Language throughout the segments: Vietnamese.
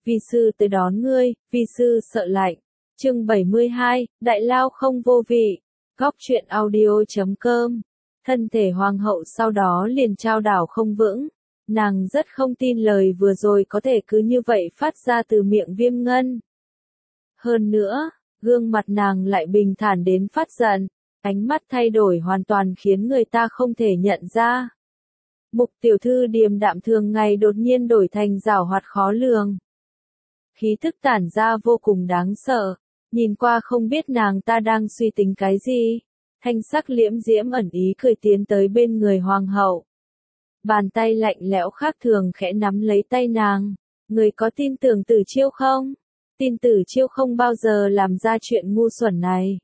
vi sư tới đón ngươi, vi sư sợ lạnh. Chương 72, Đại Lao không vô vị. Góc truyện audio.com. Thân thể hoàng hậu sau đó liền trao đảo không vững. Nàng rất không tin lời vừa rồi có thể cứ như vậy phát ra từ miệng Viêm Ngân. Hơn nữa, gương mặt nàng lại bình thản đến phát giận, ánh mắt thay đổi hoàn toàn khiến người ta không thể nhận ra. Mục tiểu thư điềm đạm thường ngày đột nhiên đổi thành giảo hoạt khó lường. Khí thức tản ra vô cùng đáng sợ, nhìn qua không biết nàng ta đang suy tính cái gì. Thanh sắc liễm diễm ẩn ý cười tiến tới bên người hoàng hậu. Bàn tay lạnh lẽo khác thường khẽ nắm lấy tay nàng. Người có tin tưởng Tử Chiêu không? Tin Tử Chiêu không bao giờ làm ra chuyện ngu xuẩn này.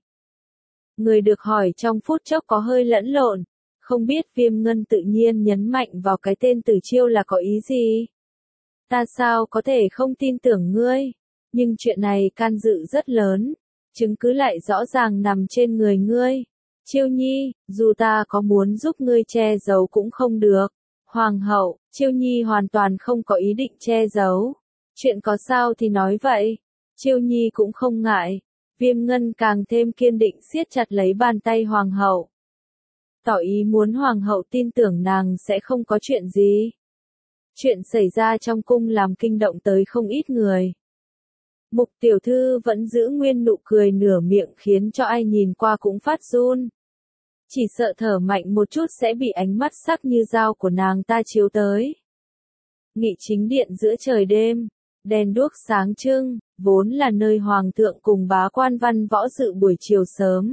Người được hỏi trong phút chốc có hơi lẫn lộn. Không biết Viêm Ngân tự nhiên nhấn mạnh vào cái tên Tử Chiêu là có ý gì? Ta sao có thể không tin tưởng ngươi? Nhưng chuyện này can dự rất lớn. Chứng cứ lại rõ ràng nằm trên người ngươi. Chiêu Nhi, dù ta có muốn giúp ngươi che giấu cũng không được. Hoàng hậu, Chiêu Nhi hoàn toàn không có ý định che giấu. Chuyện có sao thì nói vậy. Chiêu Nhi cũng không ngại. Viêm Ngân càng thêm kiên định siết chặt lấy bàn tay hoàng hậu. Tỏ ý muốn hoàng hậu tin tưởng nàng sẽ không có chuyện gì. Chuyện xảy ra trong cung làm kinh động tới không ít người. Mục tiểu thư vẫn giữ nguyên nụ cười nửa miệng khiến cho ai nhìn qua cũng phát run. Chỉ sợ thở mạnh một chút sẽ bị ánh mắt sắc như dao của nàng ta chiếu tới. Nghị chính điện giữa trời đêm, đèn đuốc sáng trưng, vốn là nơi hoàng thượng cùng bá quan văn võ dự buổi chiều sớm.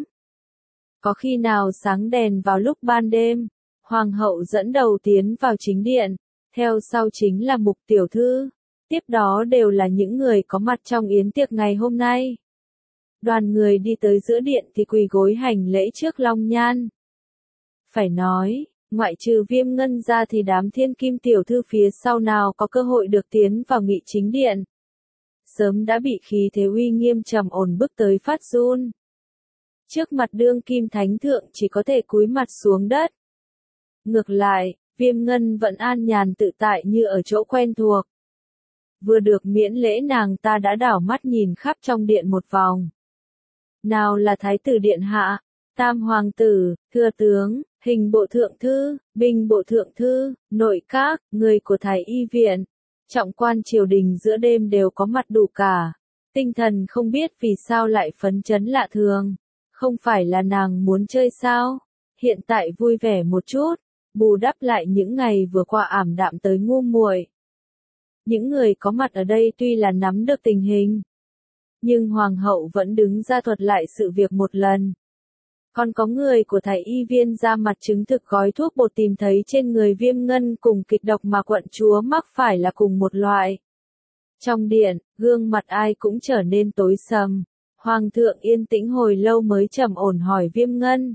Có khi nào sáng đèn vào lúc ban đêm, hoàng hậu dẫn đầu tiến vào chính điện, theo sau chính là mục tiểu thư, tiếp đó đều là những người có mặt trong yến tiệc ngày hôm nay. Đoàn người đi tới giữa điện thì quỳ gối hành lễ trước Long Nhan. Phải nói, ngoại trừ Viêm Ngân ra thì đám thiên kim tiểu thư phía sau nào có cơ hội được tiến vào nghị chính điện. Sớm đã bị khí thế uy nghiêm trầm ổn bức tới phát run. Trước mặt đương kim thánh thượng chỉ có thể cúi mặt xuống đất. Ngược lại, Viêm Ngân vẫn an nhàn tự tại như ở chỗ quen thuộc. Vừa được miễn lễ nàng ta đã đảo mắt nhìn khắp trong điện một vòng. Nào là thái tử điện hạ, tam hoàng tử, thừa tướng, hình bộ thượng thư, binh bộ thượng thư, nội các, người của thái y viện, trọng quan triều đình giữa đêm đều có mặt đủ cả. Tinh thần không biết vì sao lại phấn chấn lạ thường. Không phải là nàng muốn chơi sao? Hiện tại vui vẻ một chút, bù đắp lại những ngày vừa qua ảm đạm tới ngu muội. Những người có mặt ở đây tuy là nắm được tình hình, nhưng hoàng hậu vẫn đứng ra thuật lại sự việc một lần. Còn có người của thái y viên ra mặt chứng thực gói thuốc bột tìm thấy trên người Viêm Ngân cùng kịch độc mà quận chúa mắc phải là cùng một loại. Trong điện, gương mặt ai cũng trở nên tối sầm. Hoàng thượng yên tĩnh hồi lâu mới trầm ổn hỏi Viêm Ngân.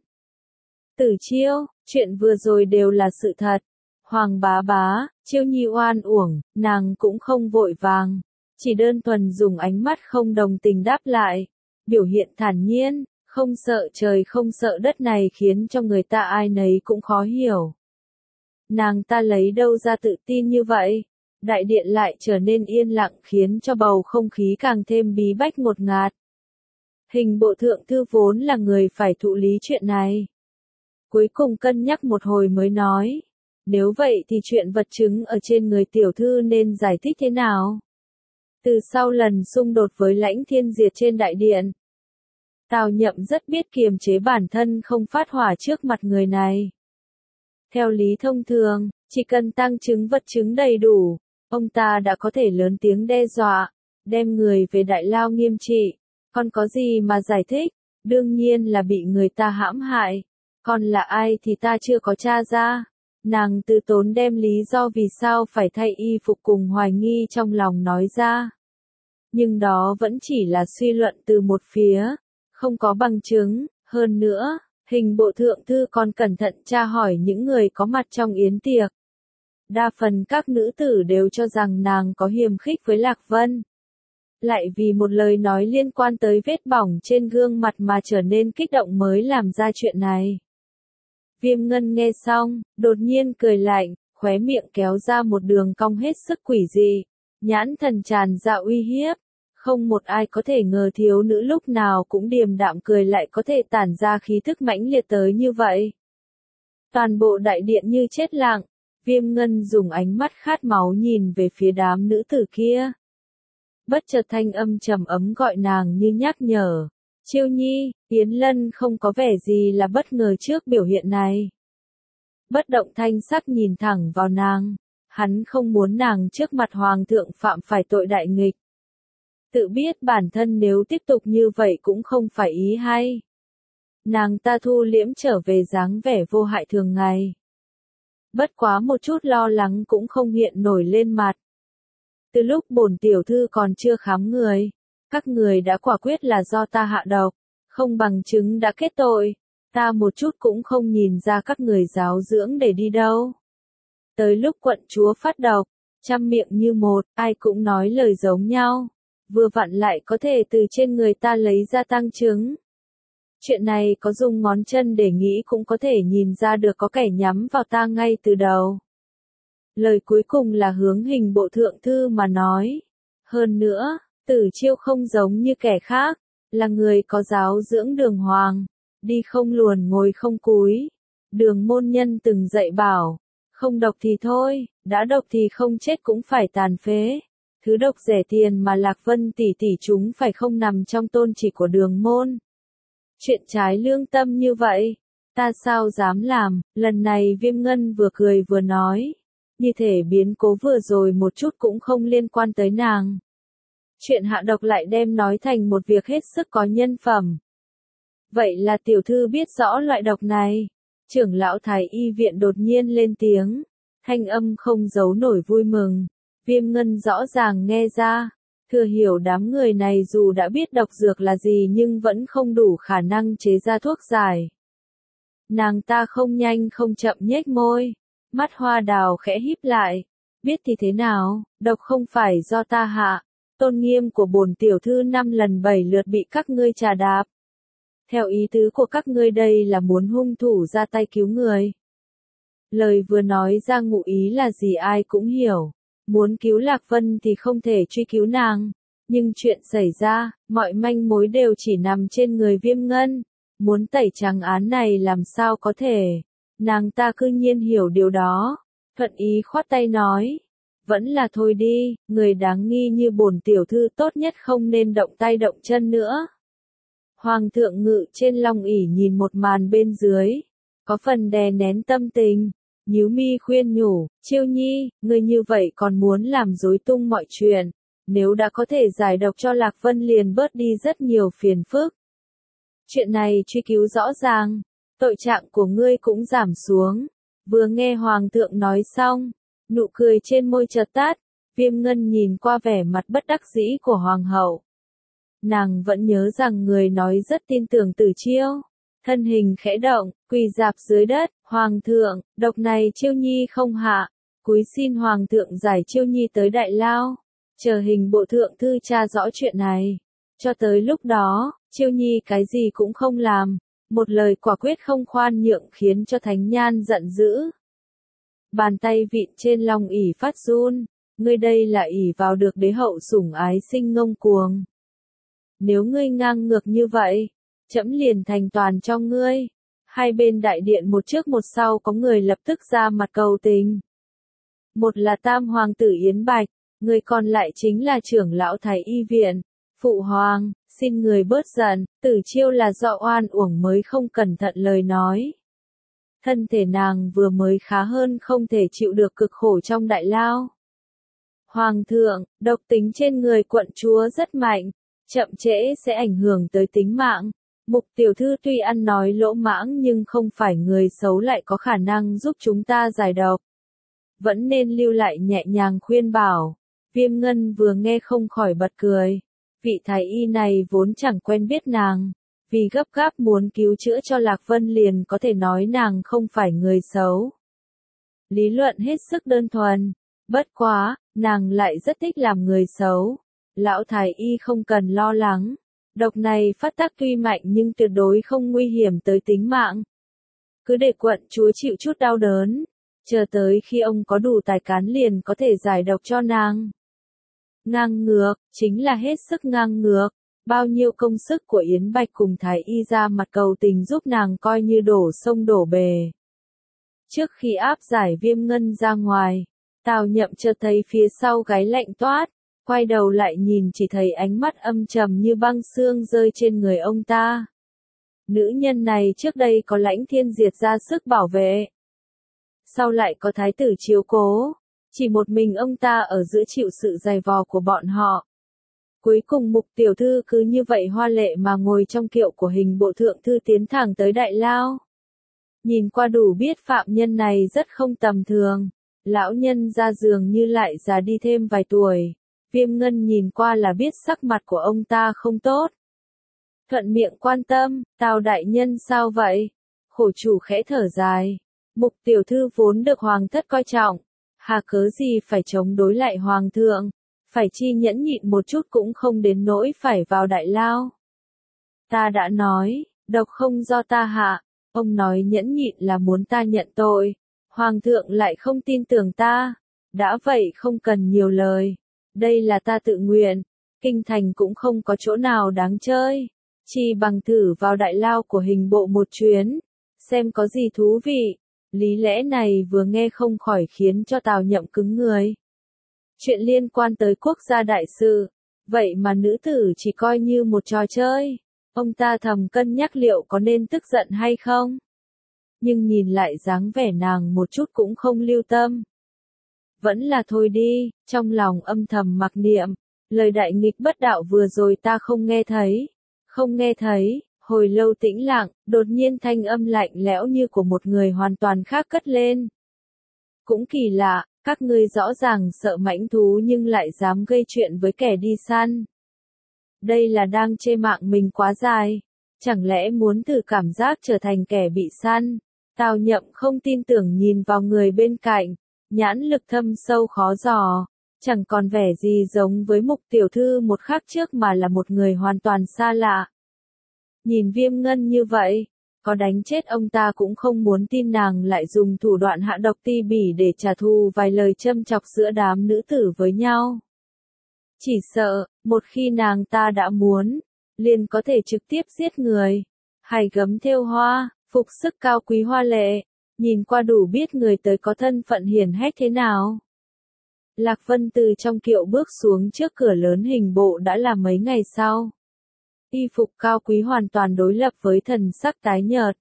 Tử Chiêu, chuyện vừa rồi đều là sự thật. Hoàng bá bá, Chiêu Nhi oan uổng, nàng cũng không vội vàng. Chỉ đơn thuần dùng ánh mắt không đồng tình đáp lại. Biểu hiện thản nhiên, không sợ trời không sợ đất này khiến cho người ta ai nấy cũng khó hiểu. Nàng ta lấy đâu ra tự tin như vậy? Đại điện lại trở nên yên lặng khiến cho bầu không khí càng thêm bí bách ngột ngạt. Hình bộ thượng thư vốn là người phải thụ lý chuyện này. Cuối cùng cân nhắc một hồi mới nói. Nếu vậy thì chuyện vật chứng ở trên người tiểu thư nên giải thích thế nào? Từ sau lần xung đột với Lãnh Thiên Diệt trên đại điện, Tào Nhậm rất biết kiềm chế bản thân không phát hỏa trước mặt người này. Theo lý thông thường, chỉ cần tăng chứng vật chứng đầy đủ, ông ta đã có thể lớn tiếng đe dọa, đem người về Đại Lao nghiêm trị. Còn có gì mà giải thích? Đương nhiên là bị người ta hãm hại. Còn là ai thì ta chưa có tra ra. Nàng từ tốn đem lý do vì sao phải thay y phục cùng hoài nghi trong lòng nói ra. Nhưng đó vẫn chỉ là suy luận từ một phía, không có bằng chứng. Hơn nữa, hình bộ thượng thư còn cẩn thận tra hỏi những người có mặt trong yến tiệc. Đa phần các nữ tử đều cho rằng nàng có hiềm khích với Lạc Vân. Lại vì một lời nói liên quan tới vết bỏng trên gương mặt mà trở nên kích động mới làm ra chuyện này. Viêm Ngân nghe xong, đột nhiên cười lạnh, khóe miệng kéo ra một đường cong hết sức quỷ dị. nhãn thần tràn ra uy hiếp. Không một ai có thể ngờ thiếu nữ lúc nào cũng điềm đạm cười lại có thể tản ra khí thức mãnh liệt tới như vậy. Toàn bộ đại điện như chết lặng, Viêm Ngân dùng ánh mắt khát máu nhìn về phía đám nữ tử kia. Bất chợt thanh âm trầm ấm gọi nàng như nhắc nhở. Chiêu Nhi, Yến Lân không có vẻ gì là bất ngờ trước biểu hiện này. Bất động thanh sắc nhìn thẳng vào nàng, hắn không muốn nàng trước mặt hoàng thượng phạm phải tội đại nghịch. Tự biết bản thân nếu tiếp tục như vậy cũng không phải ý hay. Nàng ta thu liễm trở về dáng vẻ vô hại thường ngày. Bất quá một chút lo lắng cũng không hiện nổi lên mặt. Từ lúc bổn tiểu thư còn chưa khám người, các người đã quả quyết là do ta hạ độc, không bằng chứng đã kết tội, ta một chút cũng không nhìn ra các người giáo dưỡng để đi đâu. Tới lúc quận chúa phát độc, trăm miệng như một, ai cũng nói lời giống nhau, vừa vặn lại có thể từ trên người ta lấy ra tăng chứng. Chuyện này có dùng ngón chân để nghĩ cũng có thể nhìn ra được có kẻ nhắm vào ta ngay từ đầu. Lời cuối cùng là hướng Hình bộ thượng thư mà nói. Hơn nữa, Tử Chiêu không giống như kẻ khác, là người có giáo dưỡng đường hoàng, đi không luồn ngồi không cúi. Đường môn nhân từng dạy bảo, không độc thì thôi, đã độc thì không chết cũng phải tàn phế. Thứ độc rẻ tiền mà Lạc Vân tỷ tỷ chúng phải không nằm trong tôn chỉ của đường môn. Chuyện trái lương tâm như vậy, ta sao dám làm. Lần này Viêm Ngân vừa cười vừa nói, như thể biến cố vừa rồi một chút cũng không liên quan tới nàng. Chuyện hạ độc lại đem nói thành một việc hết sức có nhân phẩm. Vậy là tiểu thư biết rõ loại độc này. Trưởng lão Thái y viện đột nhiên lên tiếng, thanh âm không giấu nổi vui mừng. Viêm Ngân rõ ràng nghe ra, thừa hiểu đám người này dù đã biết độc dược là gì nhưng vẫn không đủ khả năng chế ra thuốc giải. Nàng ta không nhanh không chậm nhếch môi, mắt hoa đào khẽ híp lại. Biết thì thế nào, độc không phải do ta hạ, tôn nghiêm của bổn tiểu thư 5 lần 7 lượt bị các ngươi trà đạp. Theo ý tứ của các ngươi đây là muốn hung thủ ra tay cứu người. Lời vừa nói ra ngụ ý là gì ai cũng hiểu. Muốn cứu Lạc Vân thì không thể truy cứu nàng. Nhưng chuyện xảy ra, mọi manh mối đều chỉ nằm trên người Viêm Ngân. Muốn tẩy trắng án này làm sao có thể. Nàng ta cư nhiên hiểu điều đó. Thuận ý khoát tay nói. Vẫn là thôi đi, người đáng nghi như bổn tiểu thư tốt nhất không nên động tay động chân nữa. Hoàng thượng ngự trên long ỷ nhìn một màn bên dưới. Có phần đè nén tâm tình. Nhíu mi khuyên nhủ, Chiêu Nhi, người như vậy còn muốn làm rối tung mọi chuyện. Nếu đã có thể giải độc cho Lạc Vân liền bớt đi rất nhiều phiền phức. Chuyện này truy cứu rõ ràng, tội trạng của ngươi cũng giảm xuống. Vừa nghe Hoàng thượng nói xong, nụ cười trên môi chợt tắt, Viêm Ngân nhìn qua vẻ mặt bất đắc dĩ của Hoàng hậu. Nàng vẫn nhớ rằng người nói rất tin tưởng Tử Chiêu. Thân hình khẽ động, quỳ rạp dưới đất, Hoàng thượng, độc này Chiêu Nhi không hạ, cúi xin Hoàng thượng giải Chiêu Nhi tới Đại Lao, chờ Hình bộ thượng thư tra rõ chuyện này. Cho tới lúc đó, Chiêu Nhi cái gì cũng không làm, một lời quả quyết không khoan nhượng khiến cho Thánh Nhan giận dữ. Bàn tay vịn trên long ỷ phát run, ngươi đây là ỷ vào được đế hậu sủng ái sinh ngông cuồng. Nếu ngươi ngang ngược như vậy, trẫm liền thành toàn cho ngươi. Hai bên đại điện một trước một sau có người lập tức ra mặt cầu tình. Một là Tam Hoàng tử Yến Bạch, người còn lại chính là trưởng lão Thái y viện. Phụ hoàng, xin người bớt giận, Tử Chiêu là do oan uổng mới không cẩn thận lời nói. Thân thể nàng vừa mới khá hơn không thể chịu được cực khổ trong đại lao. Hoàng thượng, độc tính trên người quận chúa rất mạnh, chậm trễ sẽ ảnh hưởng tới tính mạng. Mục tiểu thư tuy ăn nói lỗ mãng nhưng không phải người xấu lại có khả năng giúp chúng ta giải độc. Vẫn nên lưu lại nhẹ nhàng khuyên bảo. Viêm Ngân vừa nghe không khỏi bật cười. Vị thái y này vốn chẳng quen biết nàng. Vì gấp gáp muốn cứu chữa cho Lạc Vân liền có thể nói nàng không phải người xấu. Lý luận hết sức đơn thuần. Bất quá, nàng lại rất thích làm người xấu. Lão thái y không cần lo lắng. Độc này phát tác tuy mạnh nhưng tuyệt đối không nguy hiểm tới tính mạng. Cứ để quận chúa chịu chút đau đớn. Chờ tới khi ông có đủ tài cán liền có thể giải độc cho nàng. Ngang ngược, chính là hết sức ngang ngược. Bao nhiêu công sức của Yến Bạch cùng Thái Y ra mặt cầu tình giúp nàng coi như đổ sông đổ bề. Trước khi áp giải Viêm Ngân ra ngoài, Tào Nhậm chợt thấy phía sau gáy lạnh toát, quay đầu lại nhìn chỉ thấy ánh mắt âm trầm như băng xương rơi trên người ông ta. Nữ nhân này trước đây có Lãnh Thiên Diệt ra sức bảo vệ. Sau lại có thái tử chiếu cố, chỉ một mình ông ta ở giữa chịu sự giày vò của bọn họ. Cuối cùng Mục tiểu thư cứ như vậy hoa lệ mà ngồi trong kiệu của hình bộ thượng thư tiến thẳng tới Đại Lao. Nhìn qua đủ biết phạm nhân này rất không tầm thường, lão nhân ra giường như lại già đi thêm vài tuổi. Viêm Ngân nhìn qua là biết sắc mặt của ông ta không tốt. Thuận miệng quan tâm, Tào đại nhân sao vậy? Khổ chủ khẽ thở dài. Mục tiểu thư vốn được hoàng thất coi trọng, hà cớ gì phải chống đối lại hoàng thượng, phải chi nhẫn nhịn một chút cũng không đến nỗi phải vào Đại Lao. Ta đã nói, độc không do ta hạ, ông nói nhẫn nhịn là muốn ta nhận tội, hoàng thượng lại không tin tưởng ta, đã vậy không cần nhiều lời, đây là ta tự nguyện, kinh thành cũng không có chỗ nào đáng chơi, chỉ bằng thử vào Đại Lao của hình bộ một chuyến, xem có gì thú vị. Lý lẽ này vừa nghe không khỏi khiến cho Tào Nhậm cứng người. Chuyện liên quan tới quốc gia đại sự, vậy mà nữ tử chỉ coi như một trò chơi. Ông ta thầm cân nhắc liệu có nên tức giận hay không. Nhưng nhìn lại dáng vẻ nàng một chút cũng không lưu tâm. Vẫn là thôi đi, trong lòng âm thầm mặc niệm, lời đại nghịch bất đạo vừa rồi ta không nghe thấy. Không nghe thấy. Hồi lâu tĩnh lặng, đột nhiên thanh âm lạnh lẽo như của một người hoàn toàn khác cất lên. Cũng kỳ lạ, các ngươi rõ ràng sợ mãnh thú nhưng lại dám gây chuyện với kẻ đi săn. Đây là đang chê mạng mình quá dài. Chẳng lẽ muốn thử cảm giác trở thành kẻ bị săn? Tào Nhậm không tin tưởng nhìn vào người bên cạnh, nhãn lực thâm sâu khó dò. Chẳng còn vẻ gì giống với Mục tiểu thư một khắc trước mà là một người hoàn toàn xa lạ. Nhìn Viêm Ngân như vậy, có đánh chết ông ta cũng không muốn tin nàng lại dùng thủ đoạn hạ độc ti bỉ để trả thù vài lời châm chọc giữa đám nữ tử với nhau. Chỉ sợ, một khi nàng ta đã muốn, liền có thể trực tiếp giết người. Hải gấm thêu hoa, phục sức cao quý hoa lệ, nhìn qua đủ biết người tới có thân phận hiển hách thế nào. Lạc Vân từ trong kiệu bước xuống trước cửa lớn hình bộ đã là mấy ngày sau. Y phục cao quý hoàn toàn đối lập với thần sắc tái nhợt.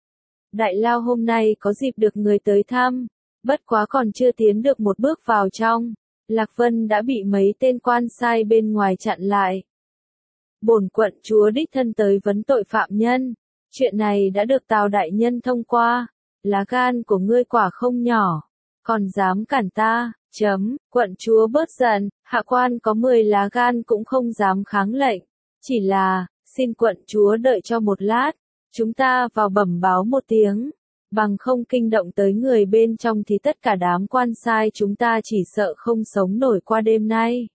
Đại Lao hôm nay có dịp được người tới thăm, bất quá còn chưa tiến được một bước vào trong, Lạc Vân đã bị mấy tên quan sai bên ngoài chặn lại. Bổn quận chúa đích thân tới vấn tội phạm nhân, chuyện này đã được Tào đại nhân thông qua, lá gan của ngươi quả không nhỏ, còn dám cản ta, quận chúa bớt giận, hạ quan có 10 lá gan cũng không dám kháng lệnh. Chỉ là, xin quận chúa đợi cho một lát, chúng ta vào bẩm báo một tiếng, bằng không kinh động tới người bên trong thì tất cả đám quan sai chúng ta chỉ sợ không sống nổi qua đêm nay.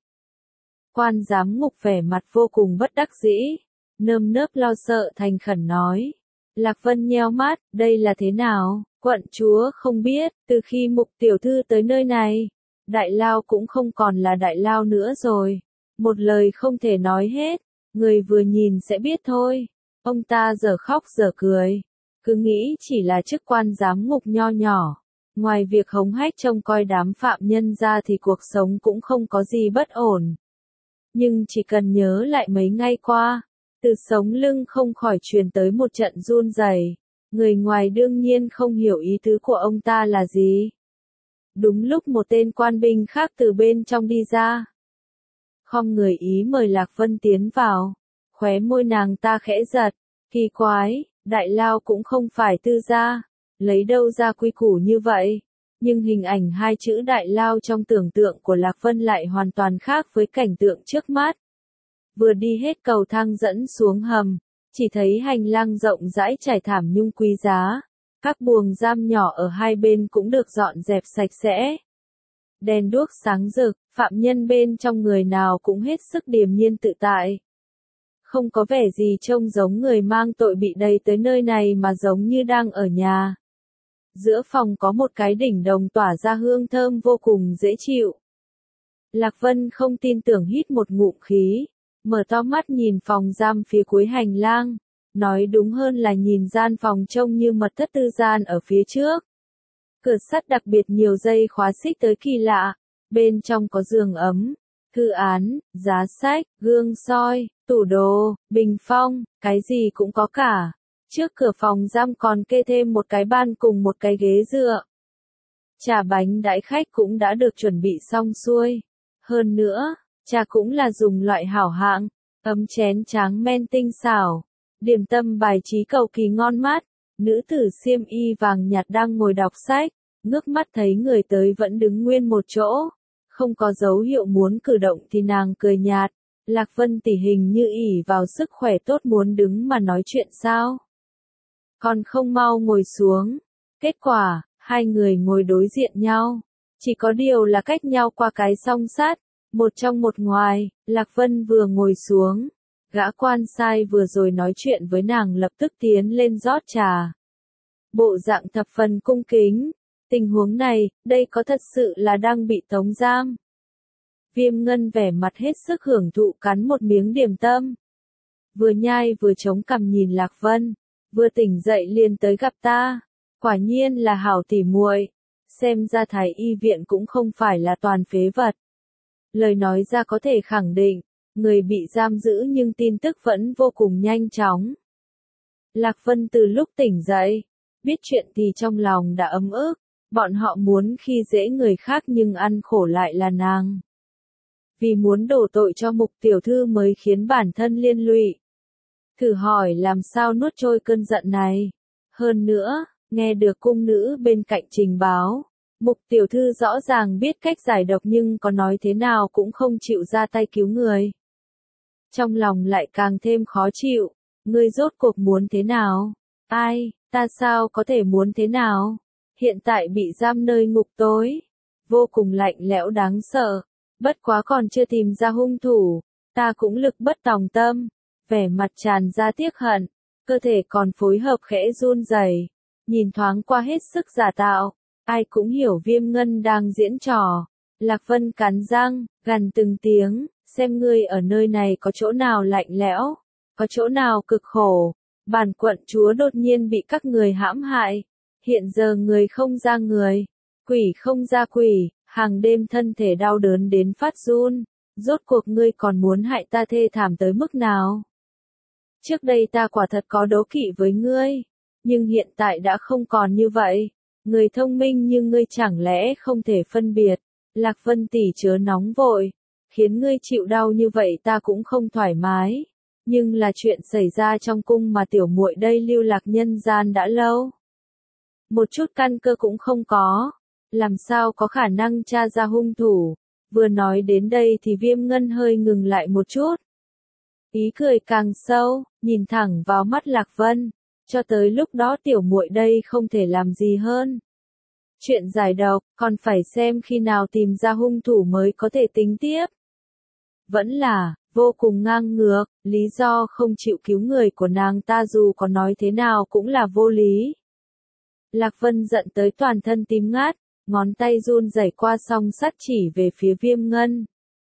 Quan giám ngục vẻ mặt vô cùng bất đắc dĩ, nơm nớp lo sợ thành khẩn nói. Lạc Vân nheo mắt, đây là thế nào, quận chúa không biết, từ khi Mục tiểu thư tới nơi này, Đại Lao cũng không còn là Đại Lao nữa rồi, một lời không thể nói hết. Người vừa nhìn sẽ biết thôi. Ông ta giờ khóc giờ cười. Cứ nghĩ chỉ là chức quan giám ngục nho nhỏ. Ngoài việc hống hách trông coi đám phạm nhân ra thì cuộc sống cũng không có gì bất ổn. Nhưng chỉ cần nhớ lại mấy ngày qua, từ sống lưng không khỏi truyền tới một trận run rẩy. Người ngoài đương nhiên không hiểu ý tứ của ông ta là gì. Đúng lúc một tên quan binh khác từ bên trong đi ra. Không người ý mời Lạc Vân tiến vào, khóe môi nàng ta khẽ giật, kỳ quái, Đại Lao cũng không phải tư gia, lấy đâu ra quy củ như vậy, nhưng hình ảnh hai chữ Đại Lao trong tưởng tượng của Lạc Vân lại hoàn toàn khác với cảnh tượng trước mắt. Vừa đi hết cầu thang dẫn xuống hầm, chỉ thấy hành lang rộng rãi trải thảm nhung quý giá, các buồng giam nhỏ ở hai bên cũng được dọn dẹp sạch sẽ. Đèn đuốc sáng rực, phạm nhân bên trong người nào cũng hết sức điềm nhiên tự tại. Không có vẻ gì trông giống người mang tội bị đầy tới nơi này mà giống như đang ở nhà. Giữa phòng có một cái đỉnh đồng tỏa ra hương thơm vô cùng dễ chịu. Lạc Vân không tin tưởng hít một ngụm khí, mở to mắt nhìn phòng giam phía cuối hành lang, nói đúng hơn là nhìn gian phòng trông như mật thất tư gian ở phía trước. Cửa sắt đặc biệt nhiều dây khóa xích tới kỳ lạ, bên trong có giường ấm, thư án, giá sách, gương soi, tủ đồ, bình phong, cái gì cũng có cả. Trước cửa phòng giam còn kê thêm một cái ban cùng một cái ghế dựa. Trà bánh đãi khách cũng đã được chuẩn bị xong xuôi. Hơn nữa, trà cũng là dùng loại hảo hạng, ấm chén tráng men tinh xảo, điểm tâm bài trí cầu kỳ ngon mát. Nữ tử xiêm y vàng nhạt đang ngồi đọc sách, ngước mắt thấy người tới vẫn đứng nguyên một chỗ, không có dấu hiệu muốn cử động thì nàng cười nhạt. Lạc Vân tỷ hình như ỷ vào sức khỏe tốt muốn đứng mà nói chuyện sao? Còn không mau ngồi xuống. Kết quả, hai người ngồi đối diện nhau. Chỉ có điều là cách nhau qua cái song sắt, một trong một ngoài. Lạc Vân vừa ngồi xuống, gã quan sai vừa rồi nói chuyện với nàng lập tức tiến lên rót trà. Bộ dạng thập phần cung kính. Tình huống này, đây có thật sự là đang bị tống giam? Viêm Ngân vẻ mặt hết sức hưởng thụ cắn một miếng điểm tâm. Vừa nhai vừa chống cằm nhìn Lạc Vân, vừa tỉnh dậy liền tới gặp ta. Quả nhiên là hảo tỉ muội, xem ra Thái y viện cũng không phải là toàn phế vật. Lời nói ra có thể khẳng định, người bị giam giữ nhưng tin tức vẫn vô cùng nhanh chóng. Lạc Vân từ lúc tỉnh dậy, biết chuyện thì trong lòng đã ấm ức, bọn họ muốn khi dễ người khác nhưng ăn khổ lại là nàng. Vì muốn đổ tội cho Mục tiểu thư mới khiến bản thân liên lụy. Thử hỏi làm sao nuốt trôi cơn giận này. Hơn nữa, nghe được cung nữ bên cạnh trình báo, Mục tiểu thư rõ ràng biết cách giải độc nhưng có nói thế nào cũng không chịu ra tay cứu người. Trong lòng lại càng thêm khó chịu, ngươi rốt cuộc muốn thế nào? Ai, ta sao có thể muốn thế nào? Hiện tại bị giam nơi ngục tối, vô cùng lạnh lẽo đáng sợ, bất quá còn chưa tìm ra hung thủ, ta cũng lực bất tòng tâm, vẻ mặt tràn ra tiếc hận, cơ thể còn phối hợp khẽ run rẩy, nhìn thoáng qua hết sức giả tạo, ai cũng hiểu Viêm Ngân đang diễn trò. Lạc Vân cắn răng, gằn từng tiếng, xem ngươi ở nơi này có chỗ nào lạnh lẽo, có chỗ nào cực khổ. Bản quận chúa đột nhiên bị các người hãm hại, hiện giờ người không ra người, quỷ không ra quỷ, hàng đêm thân thể đau đớn đến phát run, rốt cuộc ngươi còn muốn hại ta thê thảm tới mức nào? Trước đây ta quả thật có đố kỵ với ngươi, nhưng hiện tại đã không còn như vậy. Người thông minh như ngươi chẳng lẽ không thể phân biệt? Lạc Vân tỷ chớ nóng vội, khiến ngươi chịu đau như vậy ta cũng không thoải mái. Nhưng là chuyện xảy ra trong cung mà tiểu muội đây lưu lạc nhân gian đã lâu. Một chút căn cơ cũng không có, làm sao có khả năng tra ra hung thủ. Vừa nói đến đây thì Viêm Ngân hơi ngừng lại một chút. Ý cười càng sâu, nhìn thẳng vào mắt Lạc Vân, cho tới lúc đó tiểu muội đây không thể làm gì hơn. Chuyện giải độc, còn phải xem khi nào tìm ra hung thủ mới có thể tính tiếp. Vẫn là, vô cùng ngang ngược, lý do không chịu cứu người của nàng ta dù có nói thế nào cũng là vô lý. Lạc Vân giận tới toàn thân tím ngát, ngón tay run rẩy qua song sắt chỉ về phía Viêm Ngân.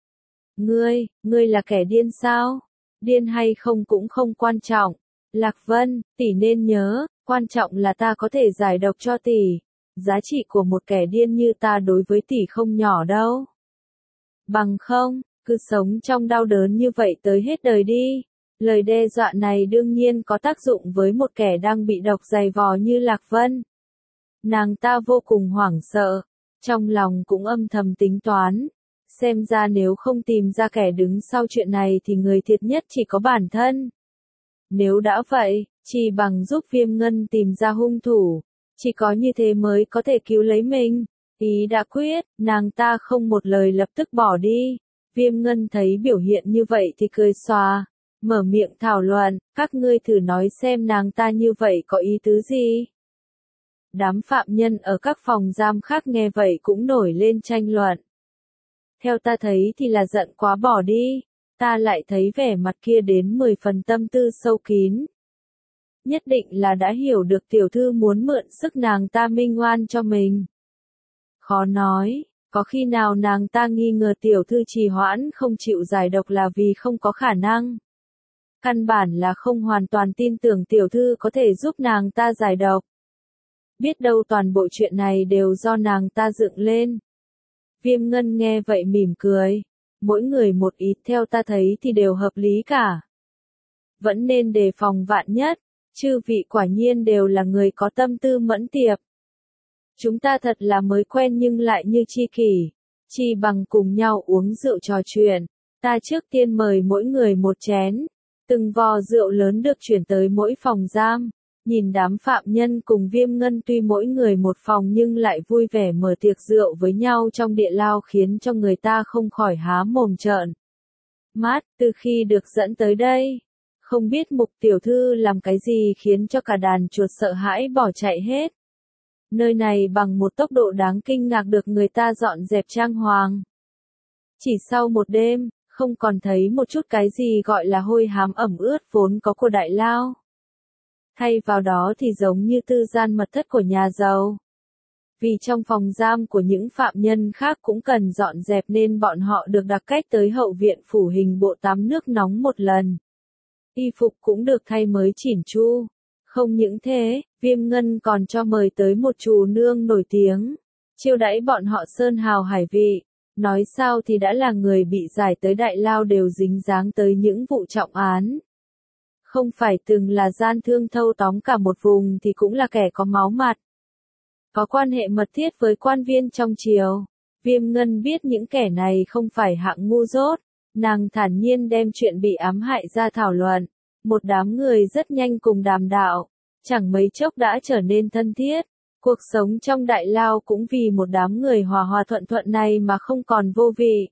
Ngươi là kẻ điên sao? Điên hay không cũng không quan trọng. Lạc Vân, tỷ nên nhớ, quan trọng là ta có thể giải độc cho tỷ. Giá trị của một kẻ điên như ta đối với tỷ không nhỏ đâu. Bằng không, cứ sống trong đau đớn như vậy tới hết đời đi. Lời đe dọa này đương nhiên có tác dụng với một kẻ đang bị độc dày vò như Lạc Vân. Nàng ta vô cùng hoảng sợ, trong lòng cũng âm thầm tính toán. Xem ra nếu không tìm ra kẻ đứng sau chuyện này thì người thiệt nhất chỉ có bản thân. Nếu đã vậy, chỉ bằng giúp Viêm Ngân tìm ra hung thủ. Chỉ có như thế mới có thể cứu lấy mình. Ý đã quyết, nàng ta không một lời lập tức bỏ đi. Viêm Ngân thấy biểu hiện như vậy thì cười xòa, mở miệng thảo luận, các ngươi thử nói xem nàng ta như vậy có ý tứ gì. Đám phạm nhân ở các phòng giam khác nghe vậy cũng nổi lên tranh luận. Theo ta thấy thì là giận quá bỏ đi, ta lại thấy vẻ mặt kia đến 10 phần tâm tư sâu kín. Nhất định là đã hiểu được tiểu thư muốn mượn sức nàng ta minh oan cho mình. Khó nói, Có khi nào nàng ta nghi ngờ tiểu thư trì hoãn không chịu giải độc là vì không có khả năng? Căn bản là không hoàn toàn tin tưởng tiểu thư có thể giúp nàng ta giải độc. Biết đâu toàn bộ chuyện này đều do nàng ta dựng lên. Viêm Ngân nghe vậy mỉm cười. Mỗi người một ý, theo ta thấy thì đều hợp lý cả. Vẫn nên đề phòng vạn nhất, chư vị quả nhiên đều là người có tâm tư mẫn tiệp. Chúng ta thật là mới quen nhưng lại như tri kỷ, chi bằng cùng nhau uống rượu trò chuyện. Ta trước tiên mời mỗi người một chén. Từng vò rượu lớn được chuyển tới mỗi phòng giam. Nhìn đám phạm nhân cùng Viêm Ngân tuy mỗi người một phòng nhưng lại vui vẻ mở tiệc rượu với nhau trong địa lao khiến cho người ta không khỏi há mồm trợn mắt. Từ khi được dẫn tới đây, không biết Mục tiểu thư làm cái gì khiến cho cả đàn chuột sợ hãi bỏ chạy hết. Nơi này bằng một tốc độ đáng kinh ngạc được người ta dọn dẹp trang hoàng. Chỉ sau một đêm, không còn thấy một chút cái gì gọi là hôi hám ẩm ướt vốn có của đại lao. Thay vào đó thì giống như tư gian mật thất của nhà giàu. Vì trong phòng giam của những phạm nhân khác cũng cần dọn dẹp nên bọn họ được đặc cách tới hậu viện phủ hình bộ tắm nước nóng một lần. Y phục cũng được thay mới chỉn chu. Không những thế, Viêm Ngân còn cho mời tới một trù nương nổi tiếng, chiêu đãi bọn họ sơn hào hải vị. Nói sao thì đã là người bị giải tới đại lao đều dính dáng tới những vụ trọng án. Không phải từng là gian thương thâu tóm cả một vùng thì cũng là kẻ có máu mặt. Có quan hệ mật thiết với quan viên trong triều. Viêm Ngân biết những kẻ này không phải hạng ngu dốt. Nàng thản nhiên đem chuyện bị ám hại ra thảo luận. Một đám người rất nhanh cùng đàm đạo. Chẳng mấy chốc đã trở nên thân thiết. Cuộc sống trong đại lao cũng vì một đám người hòa hòa thuận thuận này mà không còn vô vị.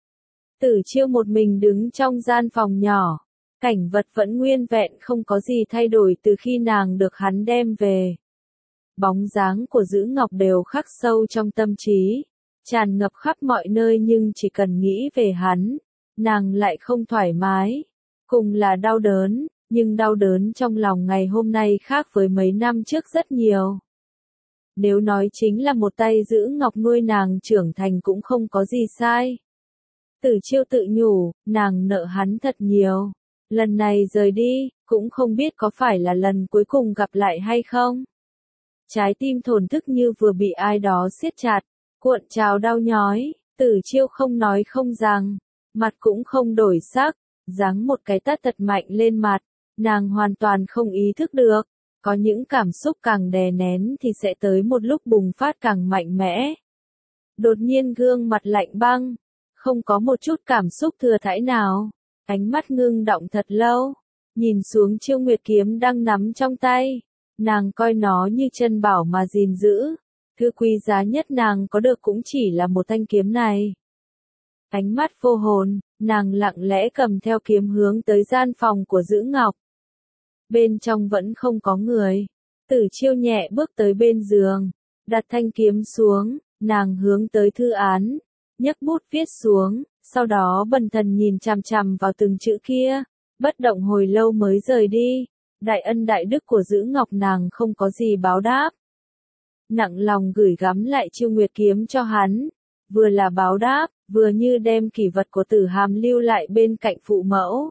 Tử Chiêu một mình đứng trong gian phòng nhỏ. Cảnh vật vẫn nguyên vẹn không có gì thay đổi từ khi nàng được hắn đem về. Bóng dáng của Dữ Ngọc đều khắc sâu trong tâm trí, tràn ngập khắp mọi nơi nhưng chỉ cần nghĩ về hắn, nàng lại không thoải mái. Cùng là đau đớn, nhưng đau đớn trong lòng ngày hôm nay khác với mấy năm trước rất nhiều. Nếu nói chính là một tay Dữ Ngọc nuôi nàng trưởng thành cũng không có gì sai. Tử Chiêu tự nhủ, nàng nợ hắn thật nhiều. Lần này rời đi, cũng không biết có phải là lần cuối cùng gặp lại hay không. Trái tim thổn thức như vừa bị ai đó siết chặt, cuộn trào đau nhói. Tử Chiêu không nói không rằng, mặt cũng không đổi sắc, giáng một cái tát thật mạnh lên mặt. Nàng hoàn toàn không ý thức được, có những cảm xúc càng đè nén thì sẽ tới một lúc bùng phát càng mạnh mẽ. Đột nhiên gương mặt lạnh băng, không có một chút cảm xúc thừa thãi nào. Ánh mắt ngưng động thật lâu, nhìn xuống Chiêu Nguyệt kiếm đang nắm trong tay, nàng coi nó như chân bảo mà gìn giữ, thứ quý giá nhất nàng có được cũng chỉ là một thanh kiếm này. Ánh mắt vô hồn, nàng lặng lẽ cầm theo kiếm hướng tới gian phòng của Dữ Ngọc. Bên trong vẫn không có người. Tử Chiêu nhẹ bước tới bên giường, đặt thanh kiếm xuống, nàng hướng tới thư án, nhấc bút viết xuống. Sau đó bần thần nhìn chằm chằm vào từng chữ kia, bất động hồi lâu mới rời đi. Đại ân đại đức của Dữ Ngọc nàng không có gì báo đáp. Nặng lòng gửi gắm lại Chiêu Nguyệt kiếm cho hắn, vừa là báo đáp, vừa như đem kỷ vật của Tử Hàm lưu lại bên cạnh phụ mẫu.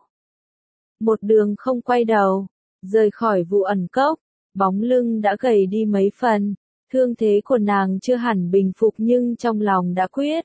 Một đường không quay đầu, rời khỏi vụ ẩn cốc, bóng lưng đã gầy đi mấy phần, thương thế của nàng chưa hẳn bình phục nhưng trong lòng đã quyết.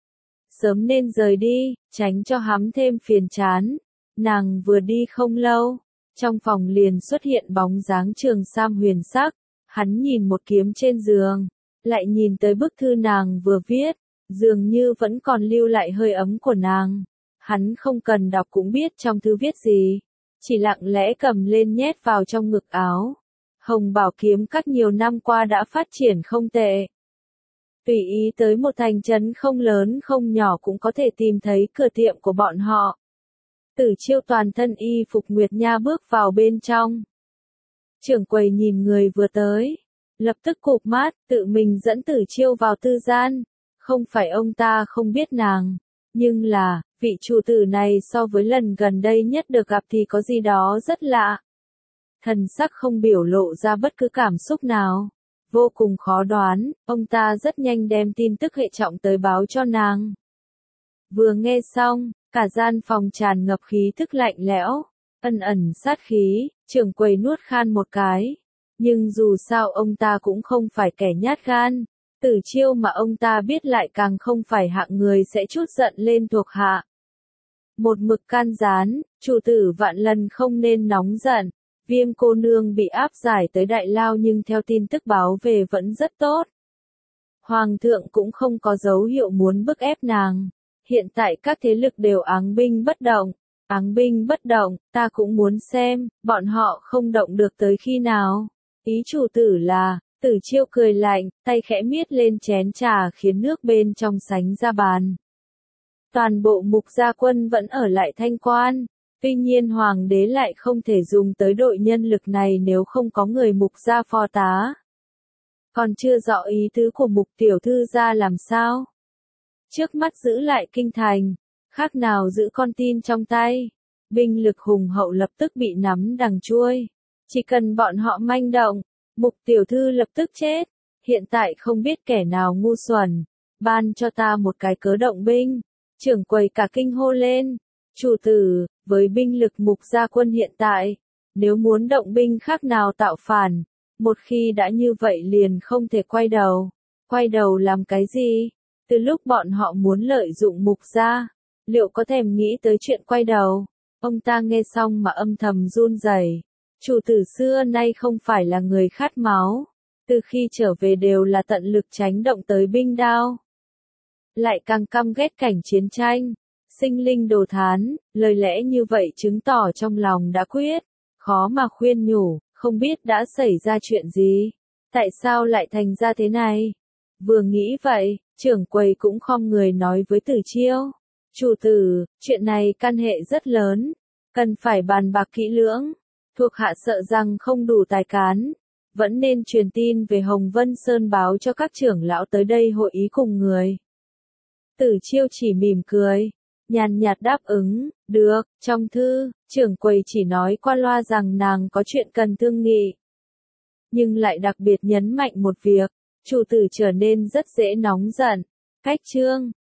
Sớm nên rời đi, tránh cho hắn thêm phiền chán. Nàng vừa đi không lâu, trong phòng liền xuất hiện bóng dáng Trường Sam huyền sắc. Hắn nhìn một kiếm trên giường, lại nhìn tới bức thư nàng vừa viết, dường như vẫn còn lưu lại hơi ấm của nàng. Hắn không cần đọc cũng biết trong thư viết gì, chỉ lặng lẽ cầm lên nhét vào trong ngực áo. Hồng Bảo kiếm các nhiều năm qua đã phát triển không tệ. Tùy ý tới một thành trấn không lớn không nhỏ cũng có thể tìm thấy cửa tiệm của bọn họ. Tử Chiêu toàn thân y phục nguyệt nha bước vào bên trong. Trưởng quầy nhìn người vừa tới, lập tức cụp mắt, tự mình dẫn Tử Chiêu vào tư gian. Không phải ông ta không biết nàng, nhưng là, vị chủ tử này so với lần gần đây nhất được gặp thì có gì đó rất lạ. Thần sắc không biểu lộ ra bất cứ cảm xúc nào. vô cùng khó đoán, ông ta rất nhanh đem tin tức hệ trọng tới báo cho nàng. Vừa nghe xong, cả gian phòng tràn ngập khí thức lạnh lẽo, ẩn ẩn sát khí, trưởng quầy nuốt khan một cái. Nhưng dù sao ông ta cũng không phải kẻ nhát gan, Tử Chiêu mà ông ta biết lại càng không phải hạng người sẽ trút giận lên thuộc hạ. Một mực can gián, chủ tử vạn lần không nên nóng giận. Viêm cô nương bị áp giải tới Đại Lao nhưng theo tin tức báo về vẫn rất tốt. Hoàng thượng cũng không có dấu hiệu muốn bức ép nàng. Hiện tại các thế lực đều áng binh bất động. Áng binh bất động, ta cũng muốn xem, bọn họ không động được tới khi nào. Ý chủ tử là, Tử Chiêu cười lạnh, tay khẽ miết lên chén trà khiến nước bên trong sánh ra bàn. Toàn bộ mục gia quân vẫn ở lại Thanh Quan. Tuy nhiên hoàng đế lại không thể dùng tới đội nhân lực này nếu không có người mục gia phò tá. Còn chưa rõ ý tứ của mục tiểu thư gia làm sao. Trước mắt giữ lại kinh thành, khác nào giữ con tin trong tay. Binh lực hùng hậu lập tức bị nắm đằng chuôi. Chỉ cần bọn họ manh động, mục tiểu thư lập tức chết. Hiện tại không biết kẻ nào ngu xuẩn, ban cho ta một cái cớ động binh. Trưởng quầy cả kinh hô lên. Chủ tử, với binh lực mục gia quân hiện tại, nếu muốn động binh khác nào tạo phản, một khi đã như vậy liền không thể quay đầu. Quay đầu làm cái gì? Từ lúc bọn họ muốn lợi dụng mục gia, liệu có thèm nghĩ tới chuyện quay đầu? Ông ta nghe xong mà âm thầm run rẩy. Chủ tử xưa nay không phải là người khát máu, từ khi trở về đều là tận lực tránh động tới binh đao. Lại càng căm ghét cảnh chiến tranh, sinh linh đồ thán, lời lẽ như vậy chứng tỏ trong lòng đã quyết, khó mà khuyên nhủ, không biết đã xảy ra chuyện gì, tại sao lại thành ra thế này. Vừa nghĩ vậy, trưởng quầy cũng khom người nói với Tử Chiêu, chủ tử, chuyện này căn hệ rất lớn, cần phải bàn bạc kỹ lưỡng, thuộc hạ sợ rằng không đủ tài cán, vẫn nên truyền tin về Hồng Vân Sơn báo cho các trưởng lão tới đây hội ý cùng người. Tử Chiêu chỉ mỉm cười, nhàn nhạt đáp ứng, được, trong thư, trưởng quầy chỉ nói qua loa rằng nàng có chuyện cần thương nghị. Nhưng lại đặc biệt nhấn mạnh một việc, chủ tử trở nên rất dễ nóng giận. Cách chương